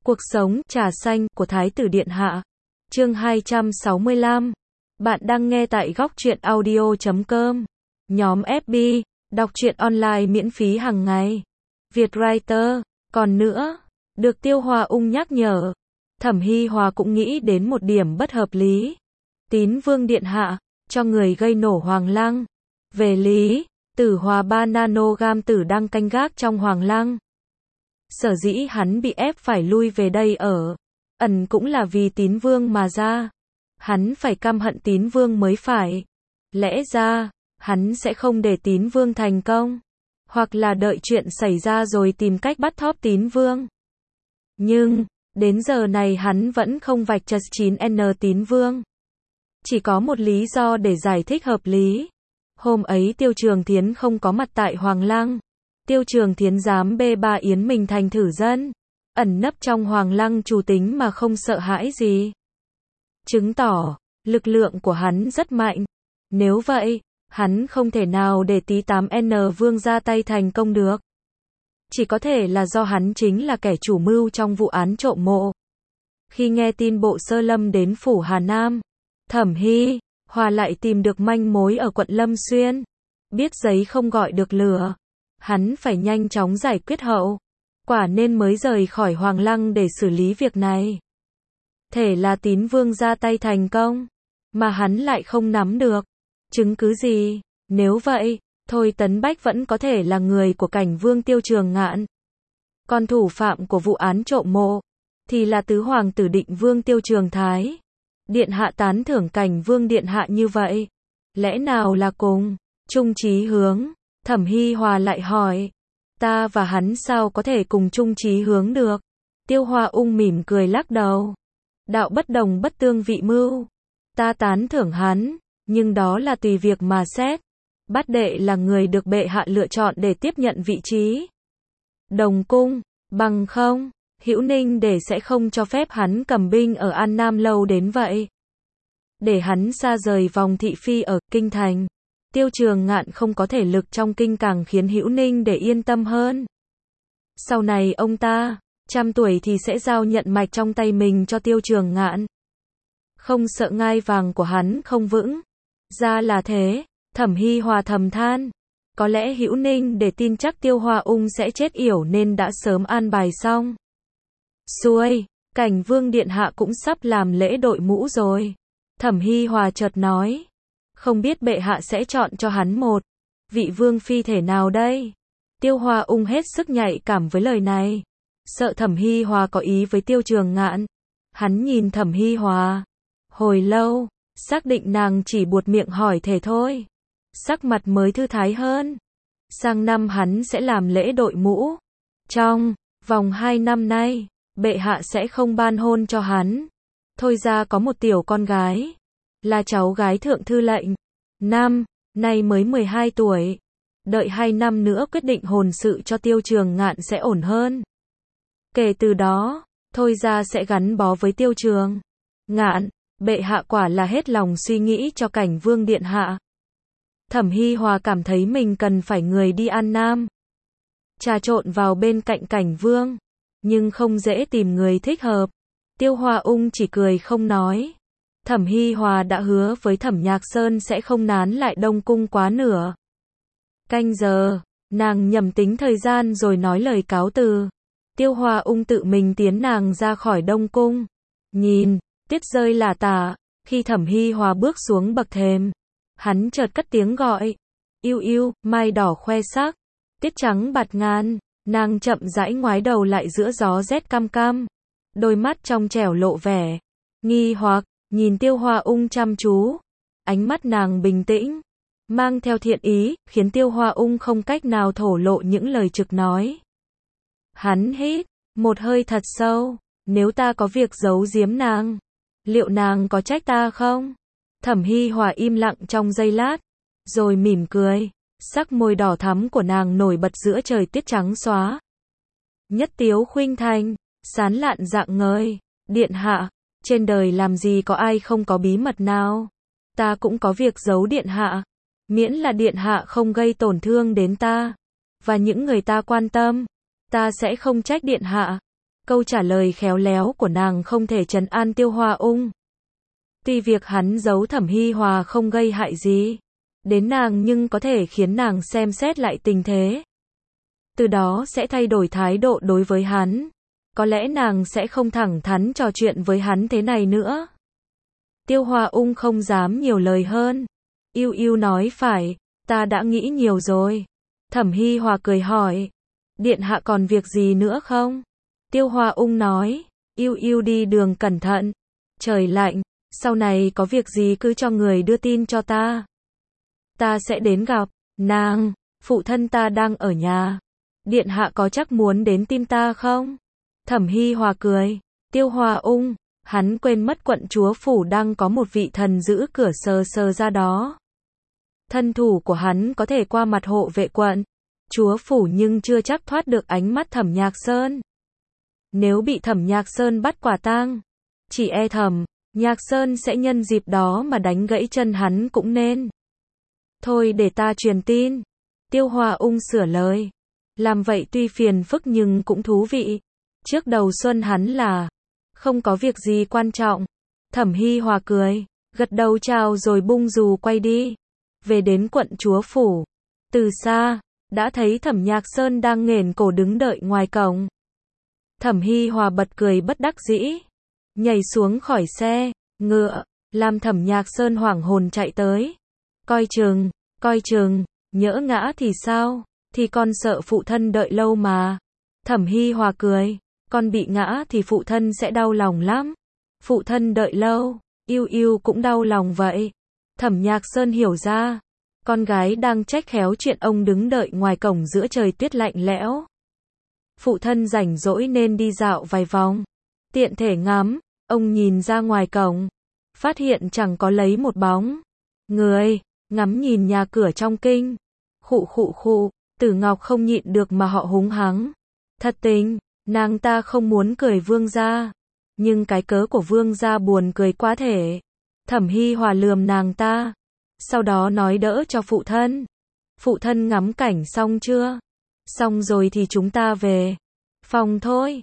Cuộc sống, trà xanh, của Thái tử Điện Hạ. Chương 265. Bạn đang nghe tại góc truyện audio.com. Nhóm FB, đọc truyện online miễn phí hàng ngày. Vietwriter. Còn nữa, được Tiêu Hoa Ung nhắc nhở, Thẩm Hi Hòa cũng nghĩ đến một điểm bất hợp lý. Tín Vương Điện Hạ, cho người gây nổ Hoàng Lăng. Về lý, Tử Hòa 3 nanogam tử đang canh gác trong Hoàng Lăng. Sở dĩ hắn bị ép phải lui về đây ở ẩn cũng là vì Tín Vương mà ra. Hắn phải căm hận Tín Vương mới phải. Lẽ ra, hắn sẽ không để Tín Vương thành công, hoặc là đợi chuyện xảy ra rồi tìm cách bắt thóp Tín Vương. Nhưng, đến giờ này hắn vẫn không vạch trần 9N Tín Vương. Chỉ có một lý do để giải thích hợp lý. Hôm ấy Tiêu Trường Thiến không có mặt tại Hoàng Lăng. Tiêu Trường Thiến dám bê ba Yến mình thành thử dân, ẩn nấp trong Hoàng Lăng trù tính mà không sợ hãi gì. Chứng tỏ, lực lượng của hắn rất mạnh. Nếu vậy, hắn không thể nào để tí 8N Vương ra tay thành công được. Chỉ có thể là do hắn chính là kẻ chủ mưu trong vụ án trộm mộ. Khi nghe tin Bộ Sơ Lâm đến phủ Hà Nam, Thẩm Hi Hòa lại tìm được manh mối ở quận Lâm Xuyên. Biết giấy không gọi được lửa, hắn phải nhanh chóng giải quyết hậu quả nên mới rời khỏi Hoàng Lăng để xử lý việc này. Thể là Tín Vương ra tay thành công, mà hắn lại không nắm được chứng cứ gì. Nếu vậy, Thôi Tấn Bách vẫn có thể là người của Cảnh Vương Tiêu Trường Ngạn. Còn thủ phạm của vụ án trộm mộ thì là tứ hoàng tử Định Vương Tiêu Trường Thái. Điện hạ tán thưởng Cảnh Vương Điện Hạ như vậy, lẽ nào là cùng chung chí hướng? Thẩm Hi Hòa lại hỏi, ta và hắn sao có thể cùng chung chí hướng được? Tiêu Hoa Ung mỉm cười lắc đầu. Đạo bất đồng bất tương vị mưu. Ta tán thưởng hắn, nhưng đó là tùy việc mà xét. Bát đệ là người được bệ hạ lựa chọn để tiếp nhận vị trí Đồng Cung, bằng không, Hữu Ninh để sẽ không cho phép hắn cầm binh ở An Nam lâu đến vậy. Để hắn xa rời vòng thị phi ở kinh thành. Tiêu Trường Ngạn không có thể lực trong kinh càng khiến Hữu Ninh để yên tâm hơn. Sau này ông ta, 100 tuổi thì sẽ giao nhận mạch trong tay mình cho Tiêu Trường Ngạn. Không sợ ngai vàng của hắn không vững. Ra là thế, Thẩm Hi Hòa thầm than. Có lẽ Hữu Ninh để tin chắc Tiêu Hoa Ung sẽ chết yểu nên đã sớm an bài xong xuôi. Cảnh Vương Điện Hạ cũng sắp làm lễ đội mũ rồi. Thẩm Hi Hòa chợt nói. Không biết bệ hạ sẽ chọn cho hắn một vị vương phi thể nào đây? Tiêu Hoa Ung hết sức nhạy cảm với lời này. Sợ Thẩm Hi Hòa có ý với Tiêu Trường Ngạn. Hắn nhìn Thẩm Hi Hòa hồi lâu, xác định nàng chỉ buột miệng hỏi thể thôi. Sắc mặt mới thư thái hơn. Sang năm hắn sẽ làm lễ đội mũ. Trong vòng 2 năm nay, bệ hạ sẽ không ban hôn cho hắn. Thôi ra có một tiểu con gái, là cháu gái thượng thư lệnh. Năm nay mới 12 tuổi. Đợi 2 năm nữa quyết định hôn sự cho Tiêu Trường Ngạn sẽ ổn hơn. Kể từ đó, Thôi ra sẽ gắn bó với Tiêu Trường Ngạn. Bệ hạ quả là hết lòng suy nghĩ cho Cảnh Vương Điện Hạ. Thẩm Hi Hòa cảm thấy mình cần phải người đi An Nam, trà trộn vào bên cạnh Cảnh Vương, nhưng không dễ tìm người thích hợp. Tiêu Hoa Ung chỉ cười không nói. Thẩm Hi Hòa đã hứa với Thẩm Nhạc Sơn sẽ không nán lại Đông Cung quá nửa canh giờ. Nàng nhầm tính thời gian rồi nói lời cáo từ. Tiêu Hoa Ung tự mình tiến nàng ra khỏi Đông Cung. Nhìn, tuyết rơi lả tả. Khi Thẩm Hi Hòa bước xuống bậc thềm, hắn chợt cất tiếng gọi. Yêu yêu, mai đỏ khoe sắc, tuyết trắng bạt ngàn. Nàng chậm rãi ngoái đầu lại giữa gió rét căm căm. Đôi mắt trong trẻo lộ vẻ nghi hoặc, nhìn Tiêu Hoa Ung chăm chú. Ánh mắt nàng bình tĩnh, mang theo thiện ý, khiến Tiêu Hoa Ung không cách nào thổ lộ những lời trực nói. Hắn hít một hơi thật sâu. Nếu ta có việc giấu giếm nàng, liệu nàng có trách ta không? Thẩm Hi Hòa im lặng trong giây lát, rồi mỉm cười. Sắc môi đỏ thắm của nàng nổi bật giữa trời tuyết trắng xóa. Nhất tiếu khuynh thành, sán lạn rạng ngời. Điện hạ, trên đời làm gì có ai không có bí mật nào? Ta cũng có việc giấu điện hạ. Miễn là điện hạ không gây tổn thương đến ta và những người ta quan tâm, ta sẽ không trách điện hạ. Câu trả lời khéo léo của nàng không thể trấn an Tiêu Hoa Ung. Tuy việc hắn giấu Thẩm Hi Hòa không gây hại gì đến nàng nhưng có thể khiến nàng xem xét lại tình thế. Từ đó sẽ thay đổi thái độ đối với hắn. Có lẽ nàng sẽ không thẳng thắn trò chuyện với hắn thế này nữa. Tiêu Hoa Ung không dám nhiều lời hơn. Ưu Ưu nói phải, ta đã nghĩ nhiều rồi. Thẩm Hi Hòa cười hỏi, điện hạ còn việc gì nữa không? Tiêu Hoa Ung nói, Ưu Ưu đi đường cẩn thận, trời lạnh, sau này có việc gì cứ cho người đưa tin cho ta. Ta sẽ đến gặp nàng, phụ thân ta đang ở nhà. Điện hạ có chắc muốn đến tìm ta không? Thẩm Hi Hòa cười, Tiêu Hoa Ung, hắn quên mất quận chúa phủ đang có một vị thần giữ cửa sờ sờ ra đó. Thân thủ của hắn có thể qua mặt hộ vệ quận chúa phủ nhưng chưa chắc thoát được ánh mắt Thẩm Nhạc Sơn. Nếu bị Thẩm Nhạc Sơn bắt quả tang, chỉ e Thẩm Nhạc Sơn sẽ nhân dịp đó mà đánh gãy chân hắn cũng nên. Thôi để ta truyền tin. Tiêu Hoa Ung sửa lời. Làm vậy tuy phiền phức nhưng cũng thú vị. Trước đầu xuân hắn là không có việc gì quan trọng. Thẩm Hi Hòa cười, gật đầu chào rồi bung dù quay đi. Về đến quận chúa phủ, từ xa đã thấy Thẩm Nhạc Sơn đang nghển cổ đứng đợi ngoài cổng. Thẩm Hi Hòa bật cười bất đắc dĩ, nhảy xuống khỏi xe ngựa, làm Thẩm Nhạc Sơn hoảng hồn chạy tới. Coi chừng, nhỡ ngã thì sao? Thì con sợ phụ thân đợi lâu mà. Thẩm Hi Hòa cười, con bị ngã thì phụ thân sẽ đau lòng lắm. Phụ thân đợi lâu, Ưu Ưu cũng đau lòng vậy. Thẩm Nhạc Sơn hiểu ra, con gái đang trách khéo chuyện ông đứng đợi ngoài cổng giữa trời tuyết lạnh lẽo. Phụ thân rảnh rỗi nên đi dạo vài vòng, tiện thể ngắm. Ông nhìn ra ngoài cổng, phát hiện chẳng có lấy một bóng người, ngắm nhìn nhà cửa trong kinh. Khụ, Tử Ngọc không nhịn được mà họ húng hắng. Thật tình, nàng ta không muốn cười vương gia, nhưng cái cớ của vương gia buồn cười quá thể. Thẩm Hi Hòa lườm nàng ta, sau đó nói đỡ cho phụ thân. Phụ thân ngắm cảnh xong chưa? Xong rồi thì chúng ta về phòng thôi.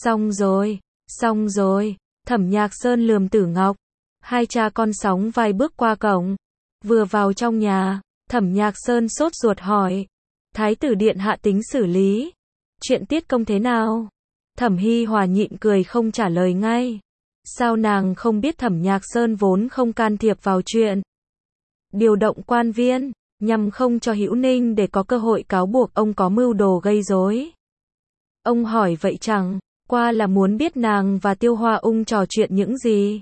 Xong rồi. Thẩm Nhạc Sơn lườm Tử Ngọc. Hai cha con sóng vai bước qua cổng. Vừa vào trong nhà, Thẩm Nhạc Sơn sốt ruột hỏi, Thái tử điện hạ tính xử lý chuyện Tiết Công thế nào? Thẩm Hi Hòa nhịn cười không trả lời ngay. Sao nàng không biết Thẩm Nhạc Sơn vốn không can thiệp vào chuyện điều động quan viên, nhằm không cho Hữu Ninh để có cơ hội cáo buộc ông có mưu đồ gây rối. Ông hỏi vậy chẳng qua là muốn biết nàng và Tiêu Hoa Ung trò chuyện những gì.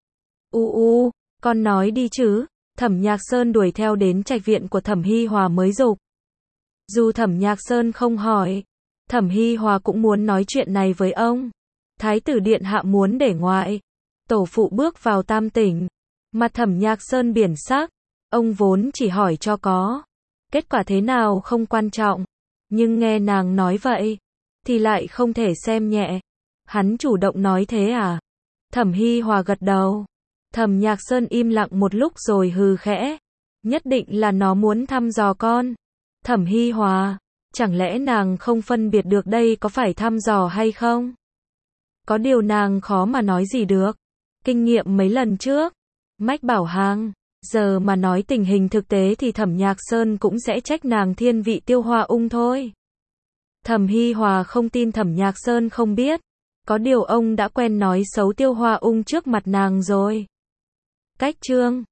Con nói đi chứ. Thẩm Nhạc Sơn đuổi theo đến trạch viện của Thẩm Hi Hòa mới dục. Dù Thẩm Nhạc Sơn không hỏi, Thẩm Hi Hòa cũng muốn nói chuyện này với ông. Thái tử điện hạ muốn để ngoại tổ phụ bước vào Tam Tỉnh. Mặt Thẩm Nhạc Sơn biển sắc. Ông vốn chỉ hỏi cho có kết quả thế nào không quan trọng, nhưng nghe nàng nói vậy thì lại không thể xem nhẹ. Hắn chủ động nói thế à? Thẩm Hi Hòa gật đầu. Thẩm Nhạc Sơn im lặng một lúc rồi hừ khẽ. Nhất định là nó muốn thăm dò con. Thẩm Hi Hòa, chẳng lẽ nàng không phân biệt được đây có phải thăm dò hay không? Có điều nàng khó mà nói gì được. Kinh nghiệm mấy lần trước, mách bảo hàng, giờ mà nói tình hình thực tế thì Thẩm Nhạc Sơn cũng sẽ trách nàng thiên vị Tiêu Hoa Ung thôi. Thẩm Hi Hòa không tin Thẩm Nhạc Sơn không biết. Có điều ông đã quen nói xấu Tiêu Hoa Ung trước mặt nàng rồi. Cách chương